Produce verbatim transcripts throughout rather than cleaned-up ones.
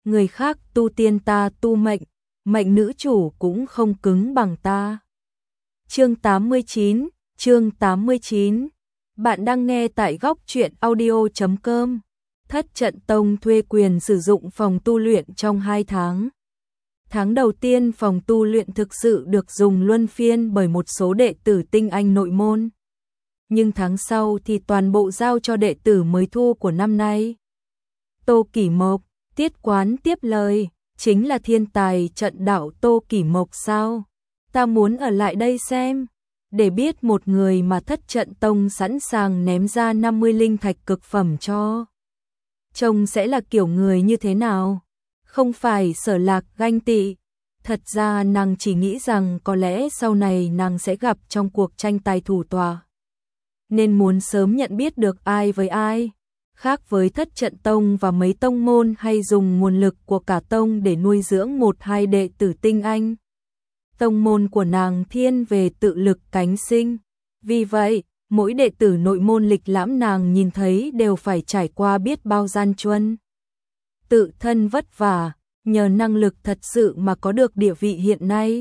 người khác tu tiên ta tu mệnh, mệnh nữ chủ cũng không cứng bằng ta. Chương tám mươi chín, chương tám mươi chín. Bạn đang nghe tại góc truyện audio chấm com. Thất Trận Tông thuê quyền sử dụng phòng tu luyện trong hai tháng. Tháng đầu tiên phòng tu luyện thực sự được dùng luân phiên bởi một số đệ tử tinh anh nội môn. Nhưng tháng sau thì toàn bộ giao cho đệ tử mới thu của năm nay. Tô Kỷ Mộc, Tiết Quán tiếp lời, chính là thiên tài trận đạo Tô Kỷ Mộc sao? Ta muốn ở lại đây xem, để biết một người mà Thất Trận Tông sẵn sàng ném ra năm mươi linh thạch cực phẩm cho. Trông sẽ là kiểu người như thế nào? Không phải Sở Lạc ganh tị. Thật ra nàng chỉ nghĩ rằng có lẽ sau này nàng sẽ gặp trong cuộc tranh tài thủ tòa. Nên muốn sớm nhận biết được ai với ai. Khác với Thất Trận Tông và mấy tông môn hay dùng nguồn lực của cả tông để nuôi dưỡng một hai đệ tử tinh anh. Tông môn của nàng thiên về tự lực cánh sinh. Vì vậy, mỗi đệ tử nội môn lịch lãm nàng nhìn thấy đều phải trải qua biết bao gian truân. Tự thân vất vả, nhờ năng lực thật sự mà có được địa vị hiện nay.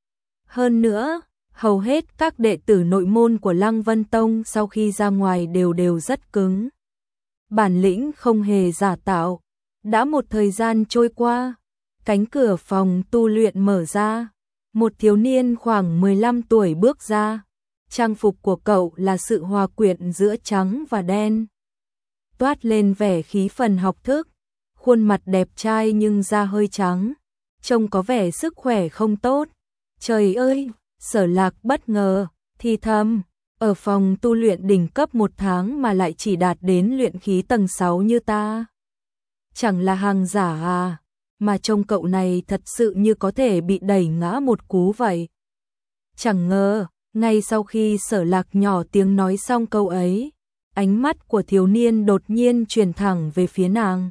Hơn nữa, hầu hết các đệ tử nội môn của Lăng Vân Tông sau khi ra ngoài đều đều rất cứng. Bản lĩnh không hề giả tạo. Đã một thời gian trôi qua, cánh cửa phòng tu luyện mở ra. Một thiếu niên khoảng mười lăm tuổi bước ra. Trang phục của cậu là sự hòa quyện giữa trắng và đen. Toát lên vẻ khí phần học thức. Khuôn mặt đẹp trai nhưng da hơi trắng. Trông có vẻ sức khỏe không tốt. Trời ơi, Sở Lạc bất ngờ, thì thầm. Ở phòng tu luyện đỉnh cấp một tháng mà lại chỉ đạt đến luyện khí tầng sáu như ta. Chẳng là hàng giả à, mà trông cậu này thật sự như có thể bị đẩy ngã một cú vậy. Chẳng ngờ, ngay sau khi Sở Lạc nhỏ tiếng nói xong câu ấy, ánh mắt của thiếu niên đột nhiên chuyển thẳng về phía nàng.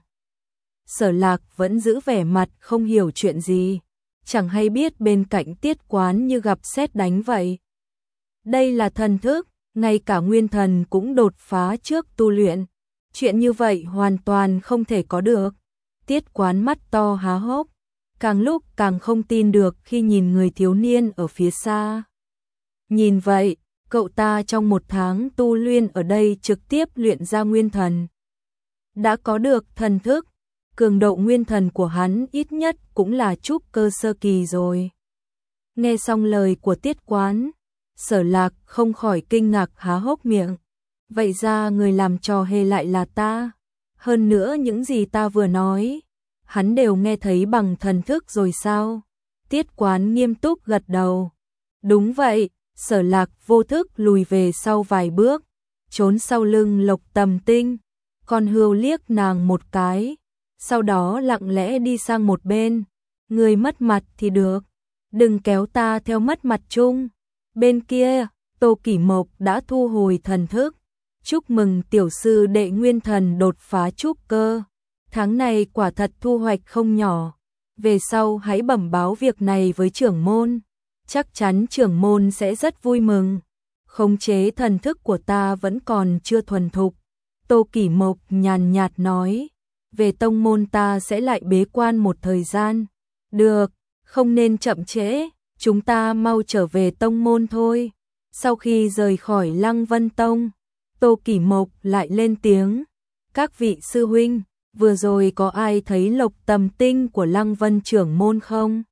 Sở Lạc vẫn giữ vẻ mặt không hiểu chuyện gì, chẳng hay biết bên cạnh Tiết Quán như gặp sét đánh vậy. Đây là thần thức, ngay cả nguyên thần cũng đột phá trước tu luyện. Chuyện như vậy hoàn toàn không thể có được. Tiết Quán mắt to há hốc, càng lúc càng không tin được khi nhìn người thiếu niên ở phía xa. Nhìn vậy, cậu ta trong một tháng tu luyện ở đây trực tiếp luyện ra nguyên thần. Đã có được thần thức, cường độ nguyên thần của hắn ít nhất cũng là trúc cơ sơ kỳ rồi. Nghe xong lời của Tiết Quán, Sở Lạc không khỏi kinh ngạc há hốc miệng. Vậy ra người làm trò hề lại là ta. Hơn nữa những gì ta vừa nói, hắn đều nghe thấy bằng thần thức rồi sao? Tiết Quán nghiêm túc gật đầu. Đúng vậy, Sở Lạc vô thức lùi về sau vài bước, trốn sau lưng Lộc Tầm Tinh. Con hươu liếc nàng một cái, sau đó lặng lẽ đi sang một bên. Người mất mặt thì được, đừng kéo ta theo mất mặt chung. Bên kia, Tô Kỷ Mộc đã thu hồi thần thức. Chúc mừng tiểu sư đệ nguyên thần đột phá trúc cơ. Tháng này quả thật thu hoạch không nhỏ. Về sau hãy bẩm báo việc này với trưởng môn. Chắc chắn trưởng môn sẽ rất vui mừng. Khống chế thần thức của ta vẫn còn chưa thuần thục. Tô Kỷ Mộc nhàn nhạt nói. Về tông môn ta sẽ lại bế quan một thời gian. Được, không nên chậm trễ. Chúng ta mau trở về tông môn thôi. Sau khi rời khỏi Lăng Vân Tông, Tô Kỷ Mộc lại lên tiếng. Các vị sư huynh, vừa rồi có ai thấy Lộc Tầm Tinh của Lăng Vân trưởng môn không?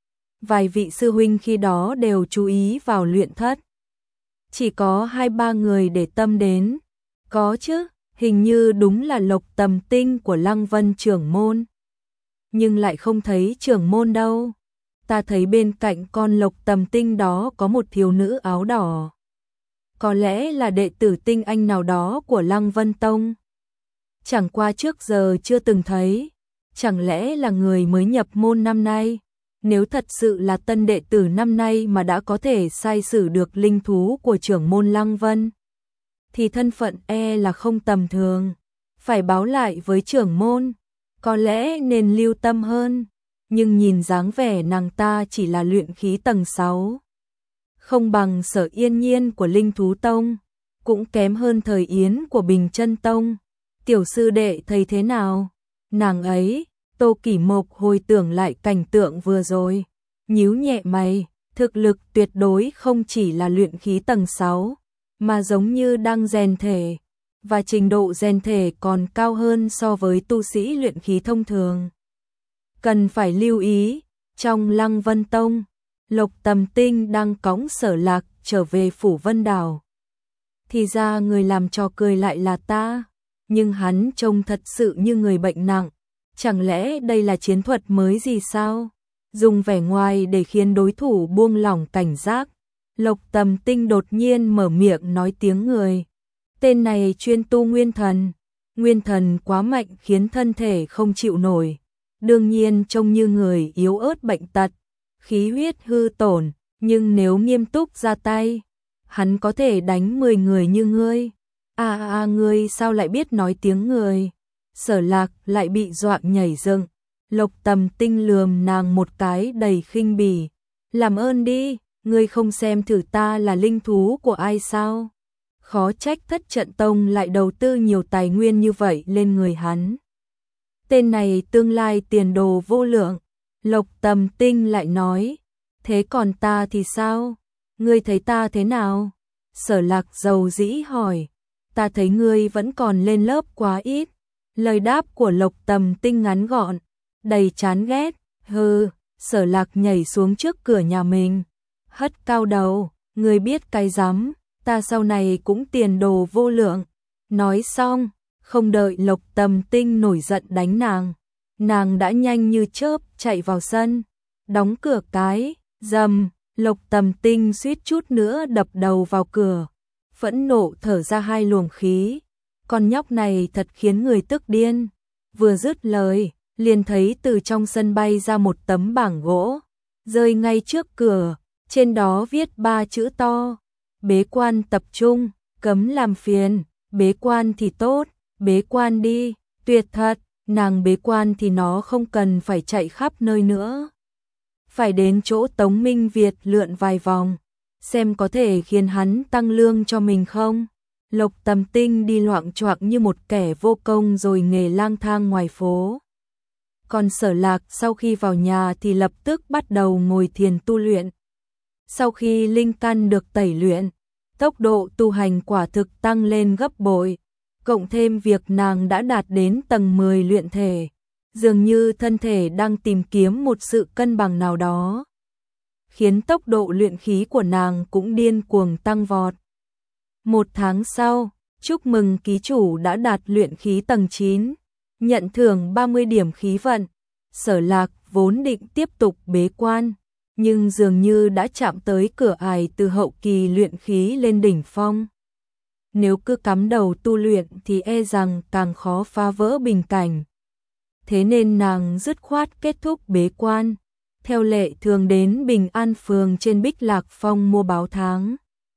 Vài vị sư huynh khi đó đều chú ý vào luyện thất. Chỉ có hai ba người để tâm đến. Có chứ, hình như đúng là Lộc Tầm Tinh của Lăng Vân trưởng môn. Nhưng lại không thấy trưởng môn đâu. Ta thấy bên cạnh con Lộc Tầm Tinh đó có một thiếu nữ áo đỏ. Có lẽ là đệ tử tinh anh nào đó của Lăng Vân Tông. Chẳng qua trước giờ chưa từng thấy. Chẳng lẽ là người mới nhập môn năm nay? Nếu thật sự là tân đệ tử năm nay mà đã có thể sai xử được linh thú của trưởng môn Lăng Vân, thì thân phận e là không tầm thường. Phải báo lại với trưởng môn. Có lẽ nên lưu tâm hơn. Nhưng nhìn dáng vẻ nàng ta chỉ là luyện khí tầng sáu. Không bằng Sở Yên Nhiên của Linh Thú Tông, cũng kém hơn Thời Yến của Bình Chân Tông. Tiểu sư đệ thấy thế nào? Nàng ấy, Tô Kỷ Mộc hồi tưởng lại cảnh tượng vừa rồi, nhíu nhẹ mày, thực lực tuyệt đối không chỉ là luyện khí tầng sáu, mà giống như đang rèn thể, và trình độ rèn thể còn cao hơn so với tu sĩ luyện khí thông thường. Cần phải lưu ý, trong Lăng Vân Tông, Lộc Tầm Tinh đang cõng Sở Lạc trở về Phủ Vân Đảo. Thì ra người làm trò cười lại là ta, nhưng hắn trông thật sự như người bệnh nặng. Chẳng lẽ đây là chiến thuật mới gì sao? Dùng vẻ ngoài để khiến đối thủ buông lỏng cảnh giác. Lộc Tầm Tinh đột nhiên mở miệng nói tiếng người. Tên này chuyên tu nguyên thần. Nguyên thần quá mạnh khiến thân thể không chịu nổi. Đương nhiên trông như người yếu ớt bệnh tật, khí huyết hư tổn, nhưng nếu nghiêm túc ra tay, hắn có thể đánh mười người như ngươi. À à, à ngươi sao lại biết nói tiếng người? Sở Lạc lại bị dọa nhảy dựng. Lộc Tầm Tinh lườm nàng một cái đầy khinh bỉ. Làm ơn đi, ngươi không xem thử ta là linh thú của ai sao? Khó trách Thất Trận Tông lại đầu tư nhiều tài nguyên như vậy lên người hắn. Tên này tương lai tiền đồ vô lượng. Lộc Tầm Tinh lại nói, thế còn ta thì sao? Ngươi thấy ta thế nào? Sở Lạc dầu dĩ hỏi, ta thấy ngươi vẫn còn lên lớp quá ít. Lời đáp của Lộc Tầm Tinh ngắn gọn, đầy chán ghét. Hừ, Sở Lạc nhảy xuống trước cửa nhà mình, hất cao đầu, ngươi biết cái rắm, ta sau này cũng tiền đồ vô lượng. Nói xong, không đợi Lộc Tầm Tinh nổi giận đánh nàng, nàng đã nhanh như chớp chạy vào sân, đóng cửa cái, rầm. Lộc Tầm Tinh suýt chút nữa đập đầu vào cửa, phẫn nộ thở ra hai luồng khí. Con nhóc này thật khiến người tức điên. Vừa dứt lời, liền thấy từ trong sân bay ra một tấm bảng gỗ, rơi ngay trước cửa, trên đó viết ba chữ to: bế quan tập trung, cấm làm phiền. Bế quan thì tốt, bế quan đi. Tuyệt thật, nàng bế quan thì nó không cần phải chạy khắp nơi nữa. Phải đến chỗ Tống Minh Việt lượn vài vòng, xem có thể khiến hắn tăng lương cho mình không. Lộc Tầm Tinh đi loạng choạng như một kẻ vô công rồi nghề lang thang ngoài phố. Còn Sở Lạc sau khi vào nhà thì lập tức bắt đầu ngồi thiền tu luyện. Sau khi linh căn được tẩy luyện, tốc độ tu hành quả thực tăng lên gấp bội, cộng thêm việc nàng đã đạt đến tầng mười luyện thể, dường như thân thể đang tìm kiếm một sự cân bằng nào đó, khiến tốc độ luyện khí của nàng cũng điên cuồng tăng vọt. Một tháng sau, chúc mừng ký chủ đã đạt luyện khí tầng chín, nhận thưởng ba mươi điểm khí vận. Sở Lạc vốn định tiếp tục bế quan, nhưng dường như đã chạm tới cửa ải từ hậu kỳ luyện khí lên đỉnh phong. Nếu cứ cắm đầu tu luyện thì e rằng càng khó phá vỡ bình cảnh. Thế nên nàng dứt khoát kết thúc bế quan, theo lệ thường đến Bình An Phường trên Bích Lạc Phong mua báo tháng,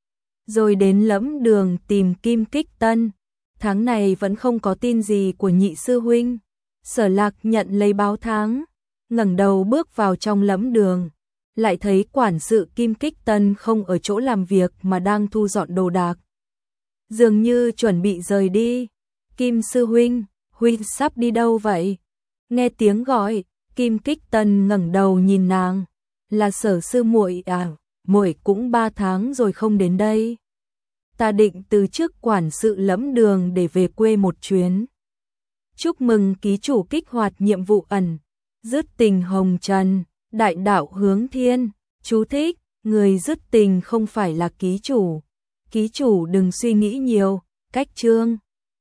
rồi đến Lẫm Đường tìm Kim Kích Tân. Tháng này vẫn không có tin gì của nhị sư huynh. Sở Lạc nhận lấy báo tháng, ngẩng đầu bước vào trong Lẫm Đường, lại thấy quản sự Kim Kích Tân không ở chỗ làm việc mà đang thu dọn đồ đạc, dường như chuẩn bị rời đi. Kim sư huynh, huynh sắp đi đâu vậy? Nghe tiếng gọi, Kim Kích Tân ngẩng đầu nhìn nàng, là Sở sư muội à? Muội cũng ba tháng rồi không đến đây. Ta định từ chức quản sự Lẫm Đường để về quê một chuyến. Chúc mừng ký chủ kích hoạt nhiệm vụ ẩn, dứt tình hồng trần, đại đạo hướng thiên. Chú thích, người dứt tình không phải là ký chủ. Ký chủ đừng suy nghĩ nhiều. Cách chương